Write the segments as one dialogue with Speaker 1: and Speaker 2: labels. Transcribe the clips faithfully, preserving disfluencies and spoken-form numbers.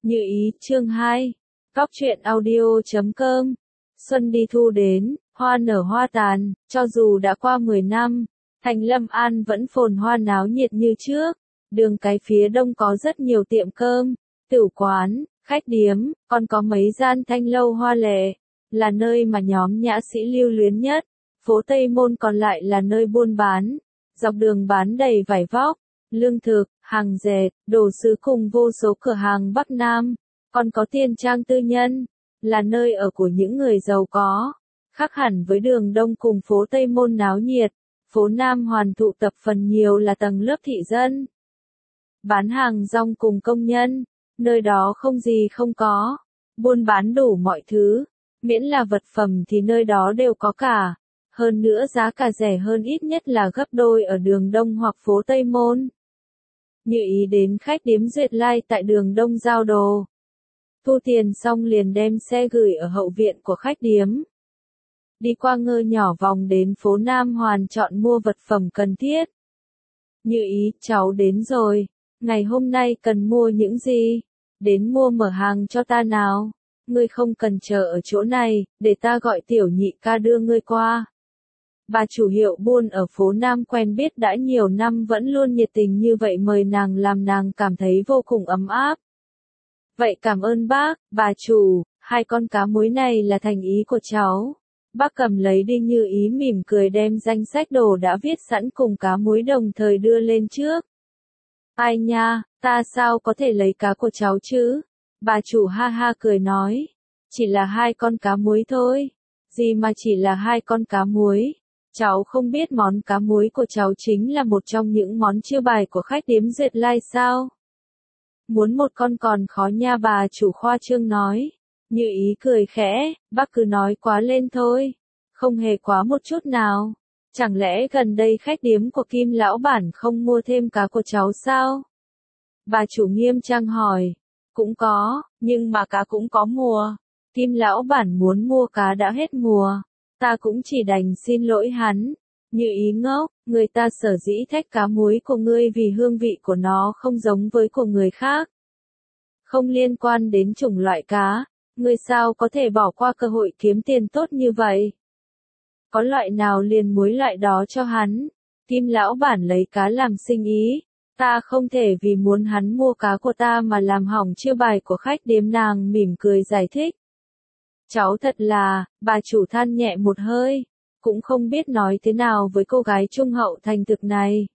Speaker 1: Như ý, chương hai. Góc truyện audio chấm com. Xuân đi thu đến, hoa nở hoa tàn, cho dù đã qua mười năm, thành Lâm An vẫn phồn hoa náo nhiệt như trước. Đường cái phía đông có rất nhiều tiệm cơm, tửu quán, khách điếm, còn có mấy gian thanh lâu hoa lệ, là nơi mà nhóm nhã sĩ lưu luyến nhất. Phố Tây Môn còn lại là nơi buôn bán, dọc đường bán đầy vải vóc, lương thực, hàng dệt, đồ sứ cùng vô số cửa hàng Bắc Nam, còn có tiên trang tư nhân, là nơi ở của những người giàu có. Khác hẳn với đường Đông cùng phố Tây Môn náo nhiệt, phố Nam Hoàn tụ tập phần nhiều là tầng lớp thị dân. Bán hàng rong cùng công nhân, nơi đó không gì không có, buôn bán đủ mọi thứ, miễn là vật phẩm thì nơi đó đều có cả. Hơn nữa giá cả rẻ hơn ít nhất là gấp đôi ở đường Đông hoặc phố Tây Môn. Như ý đến khách điếm Duyệt Lai tại đường Đông giao đồ. Thu tiền xong liền đem xe gửi ở hậu viện của khách điếm. Đi qua ngơ nhỏ vòng đến phố Nam Hoàn chọn mua vật phẩm cần thiết. Như ý, cháu đến rồi. Ngày hôm nay cần mua những gì? Đến mua mở hàng cho ta nào. Ngươi không cần chờ ở chỗ này, để ta gọi tiểu nhị ca đưa ngươi qua. Bà chủ hiệu buôn ở phố Nam quen biết đã nhiều năm vẫn luôn nhiệt tình như vậy mời nàng làm nàng cảm thấy vô cùng ấm áp. Vậy cảm ơn bác, bà chủ, hai con cá muối này là thành ý của cháu. Bác cầm lấy đi. Như ý mỉm cười đem danh sách đồ đã viết sẵn cùng cá muối đồng thời đưa lên trước. Ai nha, ta sao có thể lấy cá của cháu chứ? Bà chủ ha ha cười nói. Chỉ là hai con cá muối thôi. Gì mà chỉ là hai con cá muối? Cháu không biết món cá muối của cháu chính là một trong những món chiêu bài của khách điếm Duyệt Lai sao? Muốn một con còn khó nha, bà chủ khoa trương nói. Như ý cười khẽ, bác cứ nói quá lên thôi. Không hề quá một chút nào. Chẳng lẽ gần đây khách điếm của Kim lão bản không mua thêm cá của cháu sao? Bà chủ nghiêm trang hỏi. Cũng có, nhưng mà cá cũng có mùa. Kim lão bản muốn mua cá đã hết mùa. Ta cũng chỉ đành xin lỗi hắn. Như ý ngốc, người ta sở dĩ thách cá muối của ngươi vì hương vị của nó không giống với của người khác. Không liên quan đến chủng loại cá, ngươi sao có thể bỏ qua cơ hội kiếm tiền tốt như vậy? Có loại nào liền muối loại đó cho hắn. Kim lão bản lấy cá làm sinh ý. Ta không thể vì muốn hắn mua cá của ta mà làm hỏng chiêu bài của khách điếm, nàng mỉm cười giải thích. Cháu thật là, bà chủ than nhẹ một hơi, cũng không biết nói thế nào với cô gái trung hậu thành thực này.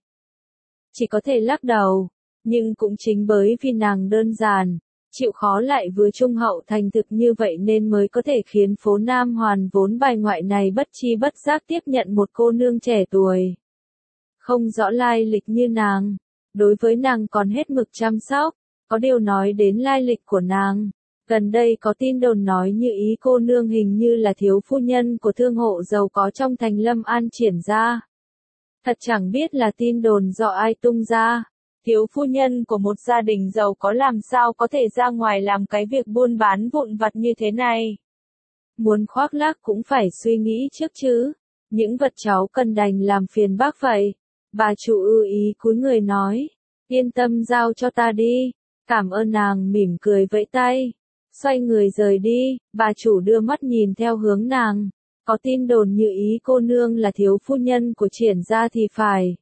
Speaker 1: Chỉ có thể lắc đầu, nhưng cũng chính bởi vì nàng đơn giản, chịu khó lại vừa trung hậu thành thực như vậy nên mới có thể khiến phố Nam Hoàn vốn bài ngoại này bất chi bất giác tiếp nhận một cô nương trẻ tuổi. Không rõ lai lịch như nàng, đối với nàng còn hết mực chăm sóc, có điều nói đến lai lịch của nàng. Gần đây có tin đồn nói Như ý cô nương hình như là thiếu phu nhân của thương hộ giàu có trong thành Lâm An triển ra. Thật chẳng biết là tin đồn do ai tung ra. Thiếu phu nhân của một gia đình giàu có làm sao có thể ra ngoài làm cái việc buôn bán vụn vặt như thế này. Muốn khoác lác cũng phải suy nghĩ trước chứ. Những vật cháu cần đành làm phiền bác vậy. Bà chủ ư ý cúi người nói. Yên tâm giao cho ta đi. Cảm ơn, nàng mỉm cười vẫy tay. Xoay người rời đi, bà chủ đưa mắt nhìn theo hướng nàng. Có tin đồn Như ý cô nương là thiếu phu nhân của triển gia thì phải.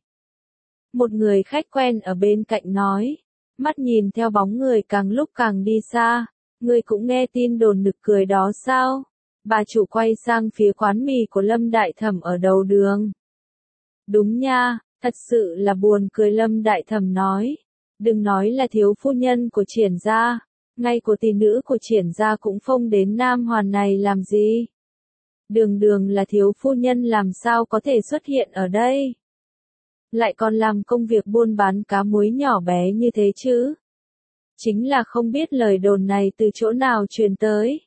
Speaker 1: Một người khách quen ở bên cạnh nói. Mắt nhìn theo bóng người càng lúc càng đi xa. Ngươi cũng nghe tin đồn nực cười đó sao? Bà chủ quay sang phía quán mì của Lâm Đại Thẩm ở đầu đường. Đúng nha, thật sự là buồn cười, Lâm Đại Thẩm nói. Đừng nói là thiếu phu nhân của triển gia. Ngay của tỷ nữ của triển gia cũng phông đến Nam Hoàn này làm gì? Đường đường là thiếu phu nhân làm sao có thể xuất hiện ở đây? Lại còn làm công việc buôn bán cá muối nhỏ bé như thế chứ? Chính là không biết lời đồn này từ chỗ nào truyền tới.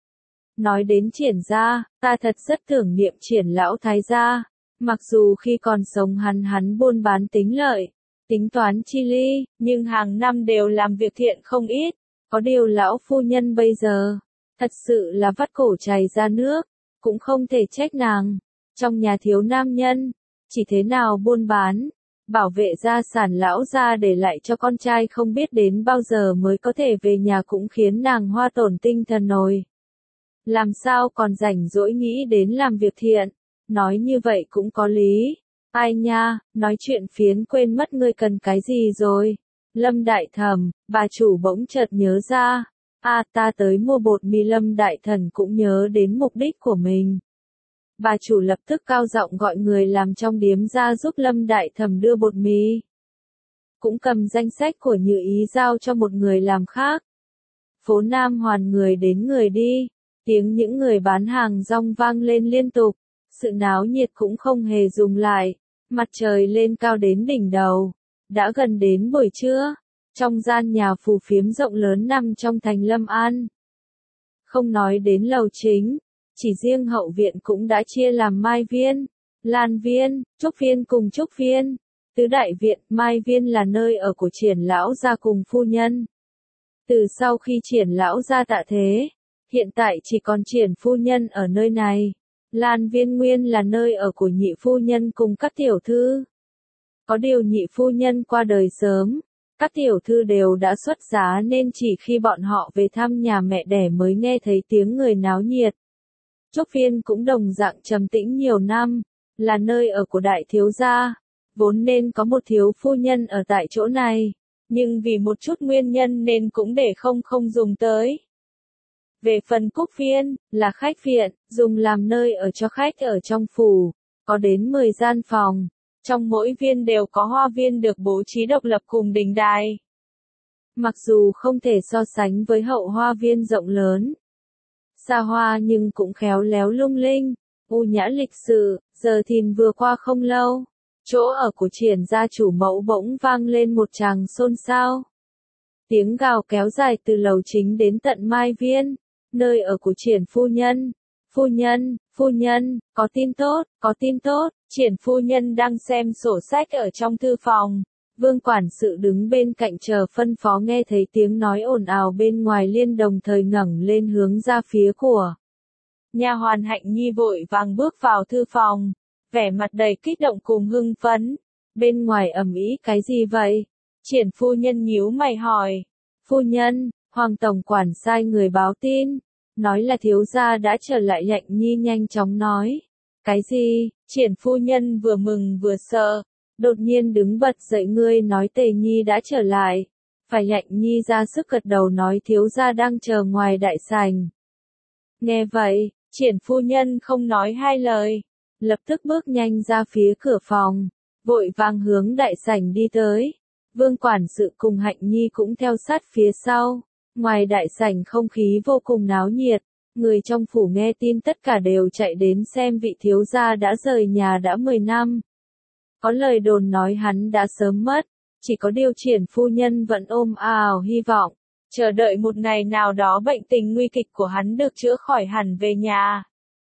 Speaker 1: Nói đến triển gia, ta thật rất tưởng niệm triển lão thái gia. Mặc dù khi còn sống hắn hắn buôn bán tính lợi, tính toán chi ly, nhưng hàng năm đều làm việc thiện không ít. Có điều lão phu nhân bây giờ, thật sự là vắt cổ chảy ra nước, cũng không thể trách nàng. Trong nhà thiếu nam nhân, chỉ thế nào buôn bán, bảo vệ gia sản lão gia để lại cho con trai không biết đến bao giờ mới có thể về nhà cũng khiến nàng hoa tổn tinh thần rồi. Làm sao còn rảnh rỗi nghĩ đến làm việc thiện, nói như vậy cũng có lý. Ai nha, nói chuyện phiến quên mất ngươi cần cái gì rồi. Lâm Đại Thẩm, bà chủ bỗng chợt nhớ ra. À ta tới mua bột mì. Lâm Đại Thần cũng nhớ đến mục đích của mình. Bà chủ lập tức cao giọng gọi người làm trong điếm ra giúp Lâm Đại Thẩm đưa bột mì. Cũng cầm danh sách của Như Ý giao cho một người làm khác. Phố Nam Hoàn người đến người đi, tiếng những người bán hàng rong vang lên liên tục, sự náo nhiệt cũng không hề dừng lại, mặt trời lên cao đến đỉnh đầu, đã gần đến buổi trưa, trong gian nhà phù phiếm rộng lớn nằm trong thành Lâm An. Không nói đến lầu chính, chỉ riêng hậu viện cũng đã chia làm Mai Viên, Lan Viên, Trúc Viên cùng Trúc Viên. Tứ đại viện, Mai Viên là nơi ở của Triển lão gia cùng phu nhân. Từ sau khi Triển lão gia tạ thế, hiện tại chỉ còn Triển phu nhân ở nơi này. Lan Viên nguyên là nơi ở của nhị phu nhân cùng các tiểu thư. Có điều nhị phu nhân qua đời sớm, các tiểu thư đều đã xuất giá nên chỉ khi bọn họ về thăm nhà mẹ đẻ mới nghe thấy tiếng người náo nhiệt. Trúc Viên cũng đồng dạng trầm tĩnh nhiều năm, là nơi ở của đại thiếu gia. Vốn nên có một thiếu phu nhân ở tại chỗ này, nhưng vì một chút nguyên nhân nên cũng để không không dùng tới. Về phần Cúc Viên, là khách viện, dùng làm nơi ở cho khách ở trong phủ, có đến mười gian phòng, trong mỗi viên đều có hoa viên được bố trí độc lập cùng đình đài. Mặc dù không thể so sánh với hậu hoa viên rộng lớn, xa hoa nhưng cũng khéo léo lung linh, u nhã lịch sự. Giờ Thìn vừa qua không lâu, chỗ ở của Triển gia chủ mẫu bỗng vang lên một tràng xôn xao. Tiếng gào kéo dài từ lầu chính đến tận Mai Viên, nơi ở của Triển phu nhân. Phu nhân, phu nhân, có tin tốt, có tin tốt. Triển phu nhân đang xem sổ sách ở trong thư phòng. Vương quản sự đứng bên cạnh chờ phân phó nghe thấy tiếng nói ồn ào bên ngoài liên đồng thời ngẩng lên hướng ra phía của. Nha hoàn Hạnh Nhi vội vàng bước vào thư phòng, vẻ mặt đầy kích động cùng hưng phấn. Bên ngoài ầm ĩ cái gì vậy? Triển phu nhân nhíu mày hỏi. Phu nhân, Hoàng tổng quản sai người báo tin, nói là thiếu gia đã trở lại. Hạnh Nhi nhanh chóng nói. Cái gì? Triển phu nhân vừa mừng vừa sợ, đột nhiên đứng bật dậy. Ngươi nói Tề Nhi đã trở lại? Phải. Hạnh Nhi ra sức gật đầu nói thiếu gia đang chờ ngoài đại sảnh. Nghe vậy, Triển phu nhân không nói hai lời, lập tức bước nhanh ra phía cửa phòng, vội vàng hướng đại sảnh đi tới. Vương quản sự cùng Hạnh Nhi cũng theo sát phía sau. Ngoài đại sảnh không khí vô cùng náo nhiệt, người trong phủ nghe tin tất cả đều chạy đến xem vị thiếu gia đã rời nhà đã mười năm. Có lời đồn nói hắn đã sớm mất, chỉ có điều Triển phu nhân vẫn ôm ào hy vọng, chờ đợi một ngày nào đó bệnh tình nguy kịch của hắn được chữa khỏi hẳn về nhà.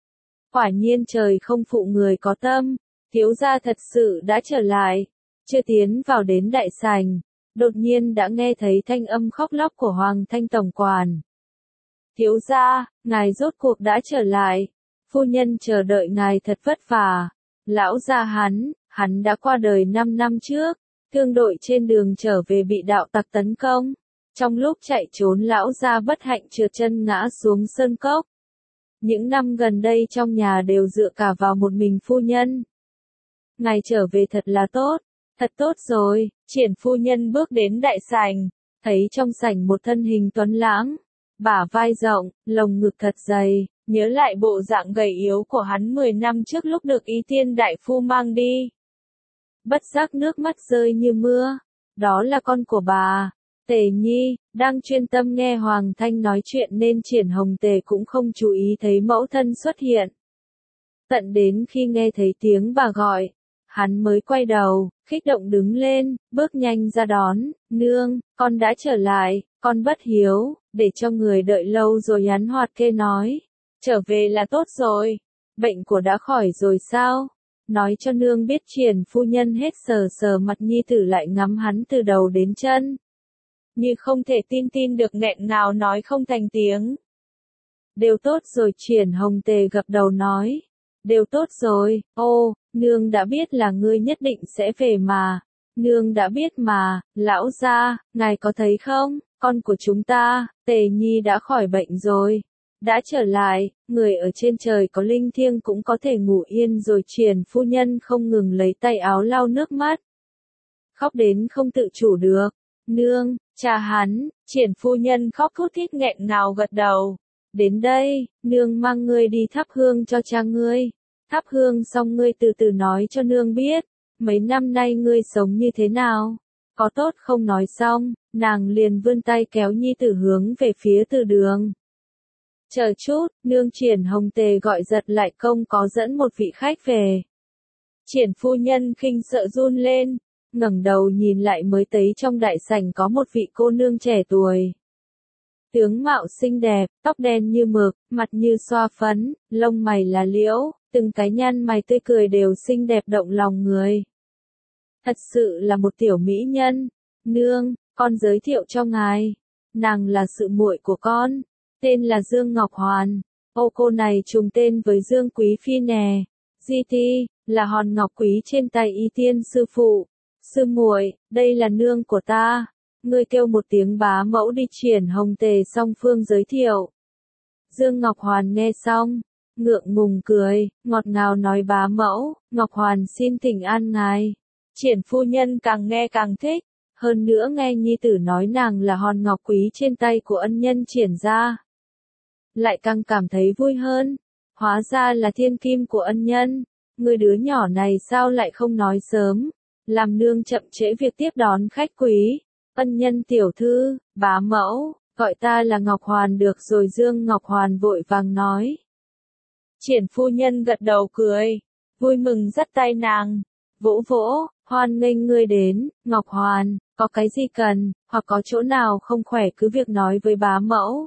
Speaker 1: Quả nhiên trời không phụ người có tâm, thiếu gia thật sự đã trở lại. Chưa tiến vào đến đại sảnh, đột nhiên đã nghe thấy thanh âm khóc lóc của Hoàng Thanh tổng quản. Thiếu gia, ngài rốt cuộc đã trở lại. Phu nhân chờ đợi ngài thật vất vả. Lão gia hắn, hắn đã qua đời năm năm trước, thương đội trên đường trở về bị đạo tặc tấn công. Trong lúc chạy trốn lão gia bất hạnh trượt chân ngã xuống sơn cốc. Những năm gần đây trong nhà đều dựa cả vào một mình phu nhân. Ngài trở về thật là tốt, thật tốt rồi. Triển phu nhân bước đến đại sảnh, thấy trong sảnh một thân hình tuấn lãng, bả vai rộng, lồng ngực thật dày, nhớ lại bộ dạng gầy yếu của hắn mười năm trước lúc được Ý Tiên đại phu mang đi. Bất giác nước mắt rơi như mưa, đó là con của bà. Tề Nhi, đang chuyên tâm nghe Hoàng Thanh nói chuyện nên Triển Hồng Tề cũng không chú ý thấy mẫu thân xuất hiện. Tận đến khi nghe thấy tiếng bà gọi, hắn mới quay đầu, kích động đứng lên, bước nhanh ra đón. Nương, con đã trở lại, con bất hiếu, để cho người đợi lâu rồi. Hắn hoạt kê nói, trở về là tốt rồi, bệnh của đã khỏi rồi sao? Nói cho nương biết. Triển phu nhân hết sờ sờ mặt nhi tử lại ngắm hắn từ đầu đến chân. Như không thể tin tin được nghẹn ngào nói không thành tiếng. Đều tốt rồi. Triển Hồng Tề gật đầu nói. Đều tốt rồi. Ô, nương đã biết là ngươi nhất định sẽ về mà. Nương đã biết mà, lão gia, ngài có thấy không, con của chúng ta, Tề Nhi đã khỏi bệnh rồi. Đã trở lại, người ở trên trời có linh thiêng cũng có thể ngủ yên rồi. Triển phu nhân không ngừng lấy tay áo lau nước mắt. Khóc đến không tự chủ được. Nương, cha hắn, Triển phu nhân khóc thút thít nghẹn ngào gật đầu. Đến đây, nương mang ngươi đi thắp hương cho cha ngươi. Thắp hương xong ngươi từ từ nói cho nương biết, mấy năm nay ngươi sống như thế nào. Có tốt không? Nói xong, nàng liền vươn tay kéo nhi tử hướng về phía từ đường. Chờ chút, nương. Triển Hồng Tề gọi giật lại công có dẫn một vị khách về. Triển phu nhân khinh sợ run lên, ngẩng đầu nhìn lại mới thấy trong đại sảnh có một vị cô nương trẻ tuổi. Tướng mạo xinh đẹp, tóc đen như mực, mặt như xoa phấn, lông mày là liễu, từng cái nhăn mày tươi cười đều xinh đẹp động lòng người. Thật sự là một tiểu mỹ nhân. Nương, con giới thiệu cho ngài. Nàng là sự muội của con, tên là Dương Ngọc Hoàn. Ô cô này trùng tên với Dương Quý Phi nè. Di Ti, là hòn ngọc quý trên tay Y Tiên sư phụ. Sư muội, đây là nương của ta. Ngươi kêu một tiếng bá mẫu đi. Triển Hồng Tề song phương giới thiệu. Dương Ngọc Hoàn nghe xong, ngượng ngùng cười, ngọt ngào nói bá mẫu, Ngọc Hoàn xin thỉnh an ngài. Triển phu nhân càng nghe càng thích, hơn nữa nghe nhi tử nói nàng là hòn ngọc quý trên tay của ân nhân Triển gia. Lại càng cảm thấy vui hơn, hóa ra là thiên kim của ân nhân, người đứa nhỏ này sao lại không nói sớm, làm nương chậm trễ việc tiếp đón khách quý. Ân nhân tiểu thư, bá mẫu, gọi ta là Ngọc Hoàn được rồi. Dương Ngọc Hoàn vội vàng nói. Triển phu nhân gật đầu cười, vui mừng dắt tay nàng, vỗ vỗ, hoan nghênh ngươi đến, Ngọc Hoàn, có cái gì cần, hoặc có chỗ nào không khỏe cứ việc nói với bá mẫu.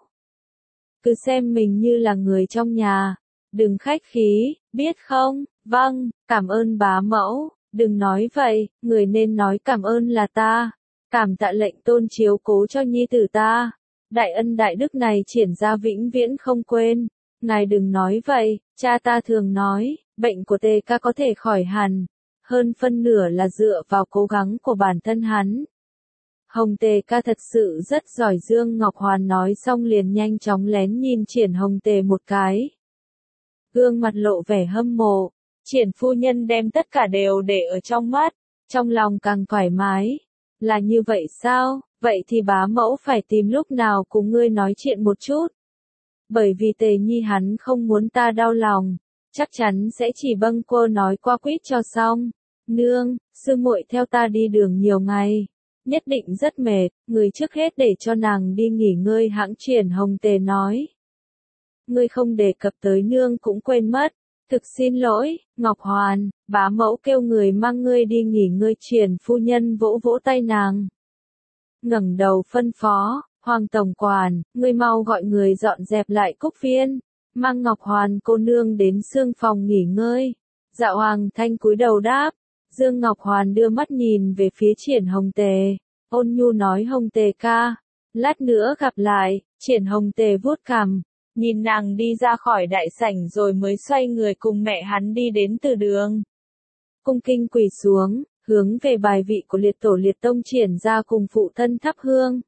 Speaker 1: Cứ xem mình như là người trong nhà, đừng khách khí, biết không? Vâng, cảm ơn bá mẫu, đừng nói vậy, người nên nói cảm ơn là ta. Cảm tạ lệnh tôn chiếu cố cho nhi tử ta. Đại ân đại đức này Triển gia vĩnh viễn không quên. Ngài đừng nói vậy, cha ta thường nói, bệnh của Tề ca có thể khỏi hẳn. Hơn phân nửa là dựa vào cố gắng của bản thân hắn. Hồng Tề ca thật sự rất giỏi. Dương Ngọc Hoàn nói xong liền nhanh chóng lén nhìn Triển Hồng Tề một cái. Gương mặt lộ vẻ hâm mộ. Triển phu nhân đem tất cả đều để ở trong mắt, trong lòng càng thoải mái. Là như vậy sao? Vậy thì bá mẫu phải tìm lúc nào cùng ngươi nói chuyện một chút. Bởi vì Tề Nhi hắn không muốn ta đau lòng, chắc chắn sẽ chỉ bâng quơ nói qua quýt cho xong. Nương, sư muội theo ta đi đường nhiều ngày, nhất định rất mệt, người trước hết để cho nàng đi nghỉ ngơi hãng. Triển Hồng Tề nói. Ngươi không đề cập tới nương cũng quên mất. Thực xin lỗi, Ngọc Hoàn, bá mẫu kêu người mang ngươi đi nghỉ ngơi. Triển phu nhân vỗ vỗ tay nàng. Ngẩng đầu phân phó, Hoàng tổng quản, ngươi mau gọi người dọn dẹp lại cúc viên, mang Ngọc Hoàn cô nương đến sương phòng nghỉ ngơi. Dạ Hoàng Thanh cúi đầu đáp. Dương Ngọc Hoàn đưa mắt nhìn về phía Triển Hồng Tề, ôn nhu nói Hồng Tề ca, lát nữa gặp lại. Triển Hồng Tề vuốt cằm, nhìn nàng đi ra khỏi đại sảnh rồi mới xoay người cùng mẹ hắn đi đến từ đường. Cung kinh quỳ xuống, hướng về bài vị của liệt tổ liệt tông Triển gia cùng phụ thân thắp hương.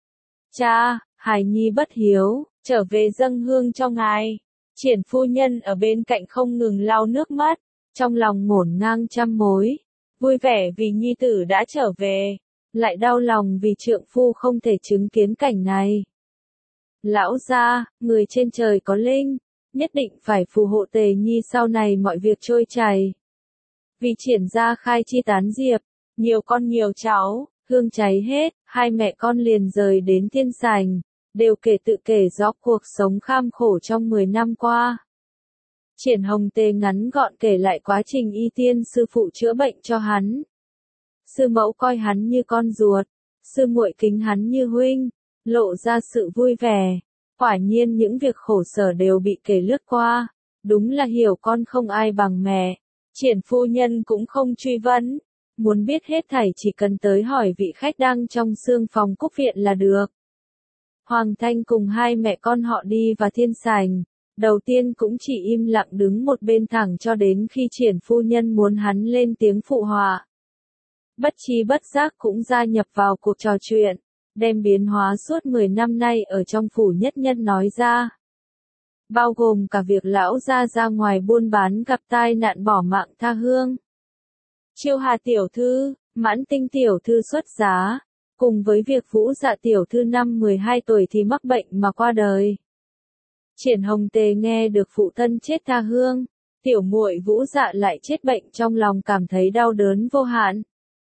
Speaker 1: Cha, hài nhi bất hiếu, trở về dâng hương cho ngài. Triển phu nhân ở bên cạnh không ngừng lau nước mắt, trong lòng ngổn ngang trăm mối, vui vẻ vì nhi tử đã trở về, lại đau lòng vì trượng phu không thể chứng kiến cảnh này. Lão gia, người trên trời có linh, nhất định phải phù hộ Tề Nhi sau này mọi việc trôi chảy. Vì Triển gia khai chi tán diệp, nhiều con nhiều cháu, hương cháy hết, hai mẹ con liền rời đến thiên sảnh, đều kể tự kể rõ cuộc sống kham khổ trong mười năm qua. Triển Hồng Tề ngắn gọn kể lại quá trình Y Tiên sư phụ chữa bệnh cho hắn. Sư mẫu coi hắn như con ruột, sư muội kính hắn như huynh, lộ ra sự vui vẻ. Quả nhiên những việc khổ sở đều bị kể lướt qua, đúng là hiểu con không ai bằng mẹ. Triển phu nhân cũng không truy vấn, muốn biết hết thảy chỉ cần tới hỏi vị khách đang trong sương phòng cúc viện là được. Hoàng Thanh cùng hai mẹ con họ đi vào thiên sảnh, đầu tiên cũng chỉ im lặng đứng một bên thẳng cho đến khi Triển phu nhân muốn hắn lên tiếng phụ họa. bất tri bất giác cũng gia nhập vào cuộc trò chuyện, đem biến hóa suốt mười năm nay ở trong phủ nhất nhân nói ra. Bao gồm cả việc lão gia ra ngoài buôn bán gặp tai nạn bỏ mạng tha hương. Chiêu Hà tiểu thư, Mãn Tinh tiểu thư xuất giá, cùng với việc Vũ Dạ tiểu thư năm mười hai tuổi thì mắc bệnh mà qua đời. Triển Hồng Tề nghe được phụ thân chết tha hương, tiểu muội Vũ Dạ lại chết bệnh trong lòng cảm thấy đau đớn vô hạn.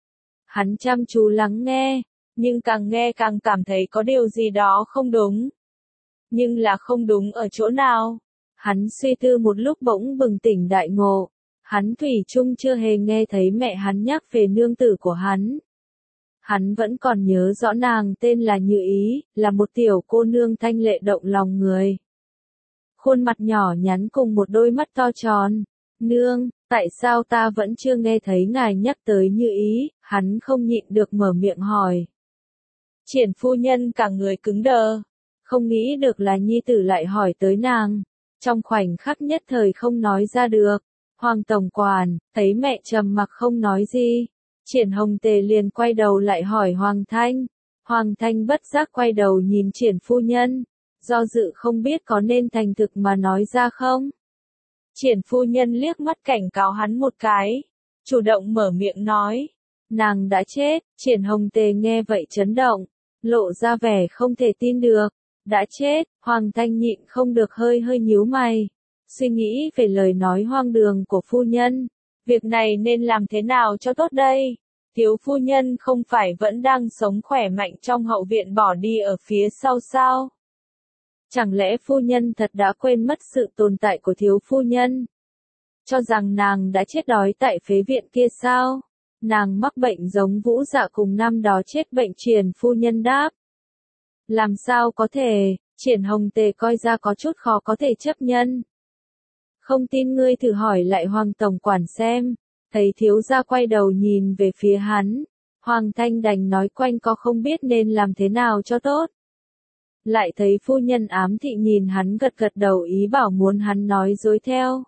Speaker 1: Hắn chăm chú lắng nghe, nhưng càng nghe càng cảm thấy có điều gì đó không đúng. Nhưng là không đúng ở chỗ nào? Hắn suy tư một lúc bỗng bừng tỉnh đại ngộ. Hắn thủy chung chưa hề nghe thấy mẹ hắn nhắc về nương tử của hắn. Hắn vẫn còn nhớ rõ nàng tên là Như Ý, là một tiểu cô nương thanh lệ động lòng người. Khuôn mặt nhỏ nhắn cùng một đôi mắt to tròn. Nương, tại sao ta vẫn chưa nghe thấy ngài nhắc tới Như Ý? Hắn không nhịn được mở miệng hỏi. Triển phu nhân cả người cứng đờ. Không nghĩ được là nhi tử lại hỏi tới nàng. Trong khoảnh khắc nhất thời không nói ra được. Hoàng tổng quản, thấy mẹ trầm mặc không nói gì. Triển Hồng Tề liền quay đầu lại hỏi Hoàng Thanh. Hoàng Thanh bất giác quay đầu nhìn Triển phu nhân. Do dự không biết có nên thành thực mà nói ra không. Triển phu nhân liếc mắt cảnh cáo hắn một cái. Chủ động mở miệng nói. Nàng đã chết. Triển Hồng Tề nghe vậy chấn động. Lộ ra vẻ không thể tin được. Đã chết. Hoàng Thanh nhịn không được hơi hơi nhíu mày. Suy nghĩ về lời nói hoang đường của phu nhân. Việc này nên làm thế nào cho tốt đây? Thiếu phu nhân không phải vẫn đang sống khỏe mạnh trong hậu viện bỏ đi ở phía sau sao? Chẳng lẽ phu nhân thật đã quên mất sự tồn tại của thiếu phu nhân? Cho rằng nàng đã chết đói tại phế viện kia sao? Nàng mắc bệnh giống Vũ Dạ cùng năm đó chết bệnh. Triển phu nhân đáp. Làm sao có thể? Triển Hồng Tề coi ra có chút khó có thể chấp nhận. Không tin ngươi thử hỏi lại Hoàng tổng quản xem. Thấy thiếu gia quay đầu nhìn về phía hắn. Hoàng Thanh đành nói quanh co không biết nên làm thế nào cho tốt. Lại thấy phu nhân ám thị nhìn hắn gật gật đầu ý bảo muốn hắn nói dối theo.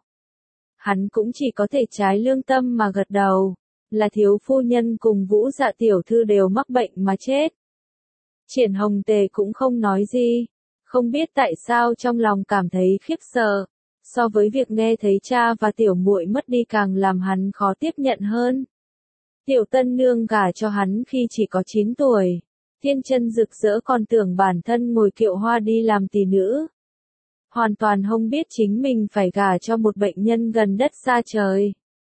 Speaker 1: Hắn cũng chỉ có thể trái lương tâm mà gật đầu. Là thiếu phu nhân cùng Vũ Dạ tiểu thư đều mắc bệnh mà chết. Triển Hồng Tề cũng không nói gì. Không biết tại sao trong lòng cảm thấy khiếp sợ. So với việc nghe thấy cha và tiểu muội mất đi càng làm hắn khó tiếp nhận hơn. Tiểu tân nương gả cho hắn khi chỉ có chín tuổi. Thiên chân rực rỡ còn tưởng bản thân ngồi kiệu hoa đi làm tỷ nữ. Hoàn toàn không biết chính mình phải gả cho một bệnh nhân gần đất xa trời.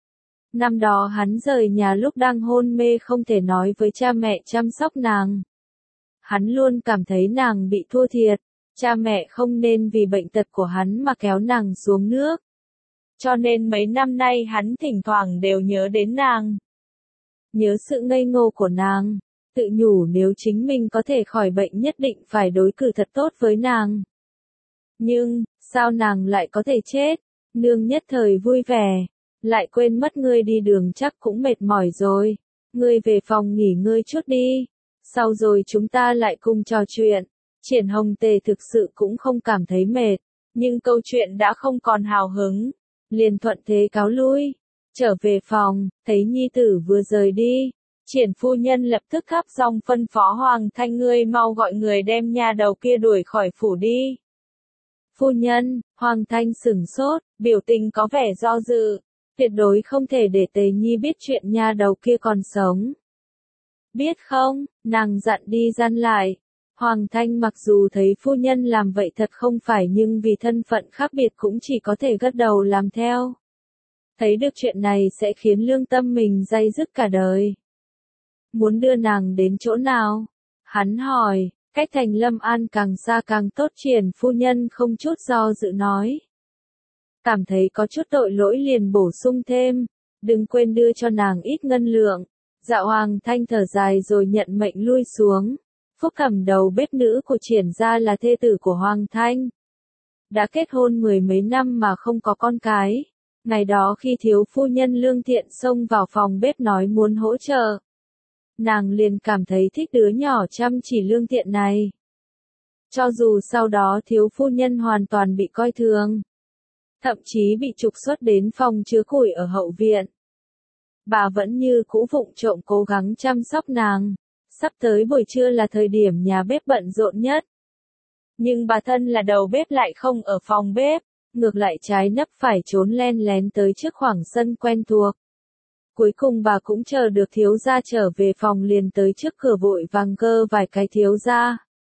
Speaker 1: Năm đó hắn rời nhà lúc đang hôn mê không thể nói với cha mẹ chăm sóc nàng. Hắn luôn cảm thấy nàng bị thua thiệt. Cha mẹ không nên vì bệnh tật của hắn mà kéo nàng xuống nước. Cho nên mấy năm nay hắn thỉnh thoảng đều nhớ đến nàng. Nhớ sự ngây ngô của nàng. Tự nhủ nếu chính mình có thể khỏi bệnh nhất định phải đối xử thật tốt với nàng. Nhưng, sao nàng lại có thể chết? Nương nhất thời vui vẻ. Lại quên mất ngươi đi đường chắc cũng mệt mỏi rồi. Ngươi về phòng nghỉ ngơi chút đi. Sau rồi chúng ta lại cùng trò chuyện. Triển Hồng Tề thực sự cũng không cảm thấy mệt, nhưng câu chuyện đã không còn hào hứng, liền thuận thế cáo lui, trở về phòng, thấy nhi tử vừa rời đi, Triển phu nhân lập tức gấp giọng phân phó Hoàng Thanh ngươi mau gọi người đem nha đầu kia đuổi khỏi phủ đi. Phu nhân, Hoàng Thanh sửng sốt, biểu tình có vẻ do dự, tuyệt đối không thể để Tề Nhi biết chuyện nha đầu kia còn sống. Biết không, nàng dặn đi dặn lại. Hoàng Thanh mặc dù thấy phu nhân làm vậy thật không phải nhưng vì thân phận khác biệt cũng chỉ có thể gật đầu làm theo. Thấy được chuyện này sẽ khiến lương tâm mình day dứt cả đời. Muốn đưa nàng đến chỗ nào? Hắn hỏi, cách thành Lâm An càng xa càng tốt. Triển phu nhân không chút do dự nói. Cảm thấy có chút tội lỗi liền bổ sung thêm, đừng quên đưa cho nàng ít ngân lượng. Dạ Hoàng Thanh thở dài rồi nhận mệnh lui xuống. Phúc Cẩm đầu bếp nữ của Triển gia là thê tử của Hoàng Thanh. Đã kết hôn mười mấy năm mà không có con cái. Ngày đó khi thiếu phu nhân Lương Thiện xông vào phòng bếp nói muốn hỗ trợ. Nàng liền cảm thấy thích đứa nhỏ chăm chỉ Lương Thiện này. Cho dù sau đó thiếu phu nhân hoàn toàn bị coi thường. Thậm chí bị trục xuất đến phòng chứa củi ở hậu viện. bà vẫn như cũ vụng trộm cố gắng chăm sóc nàng. Sắp tới buổi trưa là thời điểm nhà bếp bận rộn nhất. Nhưng bà thân là đầu bếp lại không ở phòng bếp, ngược lại trái nấp phải trốn len lén tới trước khoảng sân quen thuộc. Cuối cùng bà cũng chờ được thiếu gia trở về phòng liền tới trước cửa vội vàng cơ vài cái thiếu gia.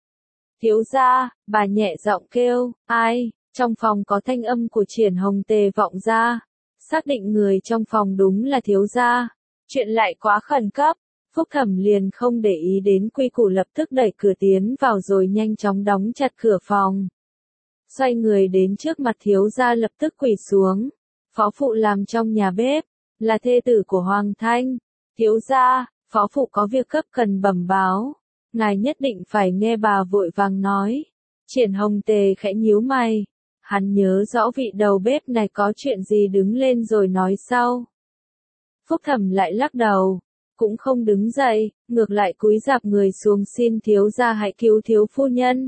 Speaker 1: Thiếu gia, bà nhẹ giọng kêu, ai, trong phòng có thanh âm của Triển Hồng Tề vọng ra. Xác định người trong phòng đúng là thiếu gia. Chuyện lại quá khẩn cấp. Phúc Thẩm liền không để ý đến quy củ lập tức đẩy cửa tiến vào rồi nhanh chóng đóng chặt cửa phòng. Xoay người đến trước mặt thiếu gia lập tức quỳ xuống. Phó phụ làm trong nhà bếp, là thê tử của Hoàng Thanh. Thiếu gia, phó phụ có việc cấp cần bẩm báo. Ngài nhất định phải nghe bà vội vàng nói. Triển Hồng Tề khẽ nhíu mày. Hắn nhớ rõ vị đầu bếp này có chuyện gì đứng lên rồi nói sau. Phúc Thẩm lại lắc đầu. Cũng không đứng dậy, ngược lại cúi rạp người xuống xin thiếu gia hãy cứu thiếu phu nhân.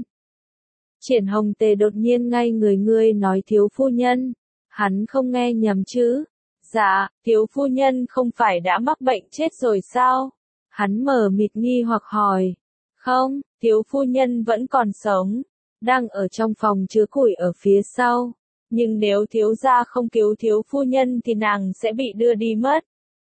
Speaker 1: Triển Hồng Tề đột nhiên ngay người ngươi nói thiếu phu nhân. Hắn không nghe nhầm chứ. Dạ, thiếu phu nhân không phải đã mắc bệnh chết rồi sao? Hắn mờ mịt nghi hoặc hỏi. Không, thiếu phu nhân vẫn còn sống. Đang ở trong phòng chứa củi ở phía sau. Nhưng nếu thiếu gia không cứu thiếu phu nhân thì nàng sẽ bị đưa đi mất.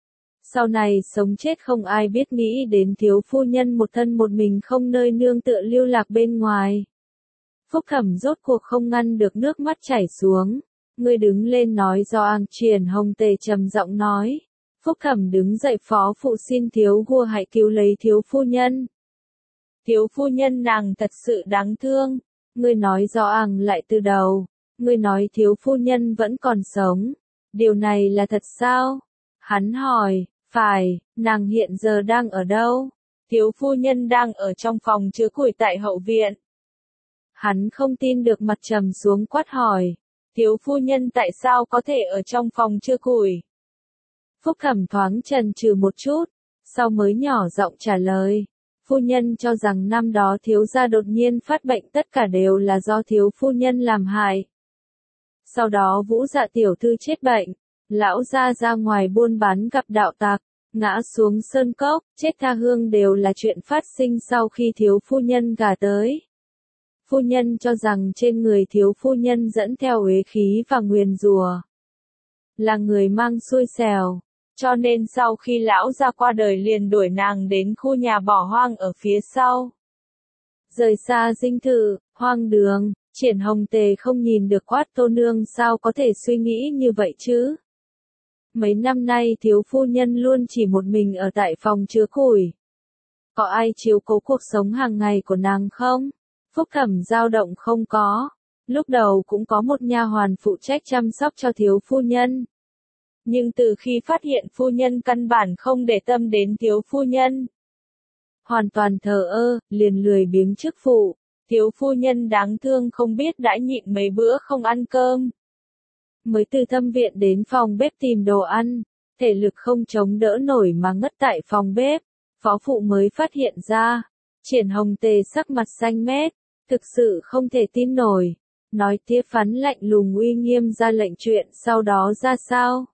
Speaker 1: Sau này sống chết không ai biết nghĩ đến thiếu phu nhân một thân một mình không nơi nương tựa lưu lạc bên ngoài. Phúc Thẩm rốt cuộc không ngăn được nước mắt chảy xuống. Ngươi đứng lên nói do Ang Triển Hồng Tề trầm giọng nói. Phúc Thẩm đứng dậy phó phụ xin thiếu vua hãy cứu lấy thiếu phu nhân. Thiếu phu nhân nàng thật sự đáng thương. Ngươi nói do Ang lại từ đầu. Ngươi nói thiếu phu nhân vẫn còn sống. Điều này là thật sao? Hắn hỏi. Phải, nàng hiện giờ đang ở đâu? Thiếu phu nhân đang ở trong phòng chứa củi tại hậu viện. Hắn không tin được mặt trầm xuống quát hỏi. Thiếu phu nhân tại sao có thể ở trong phòng chứa củi? Phúc Thẩm thoáng chần chừ một chút, sau mới nhỏ giọng trả lời. Phu nhân cho rằng năm đó thiếu gia đột nhiên phát bệnh tất cả đều là do thiếu phu nhân làm hại. Sau đó Vũ Dạ tiểu thư chết bệnh. Lão gia ra ngoài buôn bán gặp đạo tặc, ngã xuống sơn cốc, chết tha hương đều là chuyện phát sinh sau khi thiếu phu nhân gả tới. Phu nhân cho rằng trên người thiếu phu nhân dẫn theo uế khí và nguyền rủa, là người mang xui xẻo, cho nên sau khi lão gia qua đời liền đuổi nàng đến khu nhà bỏ hoang ở phía sau. Rời xa dinh thự, hoang đường, Triển Hồng Tề không nhìn được quát Tô Nương sao có thể suy nghĩ như vậy chứ? Mấy năm nay thiếu phu nhân luôn chỉ một mình ở tại phòng chứa củi. Có ai chiếu cố cuộc sống hàng ngày của nàng không? Phúc Thẩm dao động không có. Lúc đầu cũng có một nha hoàn phụ trách chăm sóc cho thiếu phu nhân. Nhưng từ khi phát hiện phu nhân căn bản không để tâm đến thiếu phu nhân. Hoàn toàn thờ ơ, liền lười biếng chức phụ. Thiếu phu nhân đáng thương không biết đã nhịn mấy bữa không ăn cơm. Mới từ thâm viện đến phòng bếp tìm đồ ăn, thể lực không chống đỡ nổi mà ngất tại phòng bếp, phó phụ mới phát hiện ra. Triển Hồng Tề sắc mặt xanh mét, thực sự không thể tin nổi, nói tiếp phán lạnh lùng uy nghiêm ra lệnh chuyện sau đó ra sao.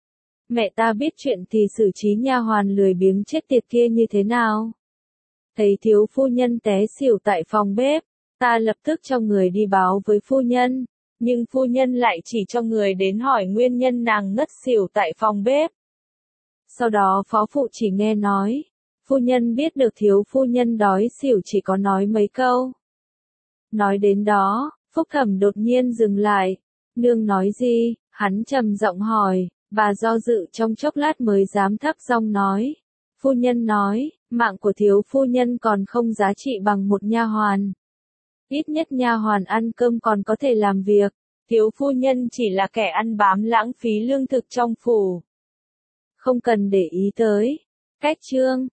Speaker 1: Mẹ ta biết chuyện thì xử trí nha hoàn lười biếng chết tiệt kia như thế nào. Thấy thiếu phu nhân té xỉu tại phòng bếp, ta lập tức cho người đi báo với phu nhân. Nhưng phu nhân lại chỉ cho người đến hỏi nguyên nhân nàng ngất xỉu tại phòng bếp. Sau đó phó phụ chỉ nghe nói. Phu nhân biết được thiếu phu nhân đói xỉu chỉ có nói mấy câu. Nói đến đó, Phúc Thẩm đột nhiên dừng lại. Nương nói gì? Hắn trầm giọng hỏi. Bà do dự trong chốc lát mới dám thấp giọng nói. Phu nhân nói, mạng của thiếu phu nhân còn không giá trị bằng một nha hoàn. Ít nhất nha hoàn ăn cơm còn có thể làm việc, thiếu phu nhân chỉ là kẻ ăn bám lãng phí lương thực trong phủ. Không cần để ý tới. Cách chương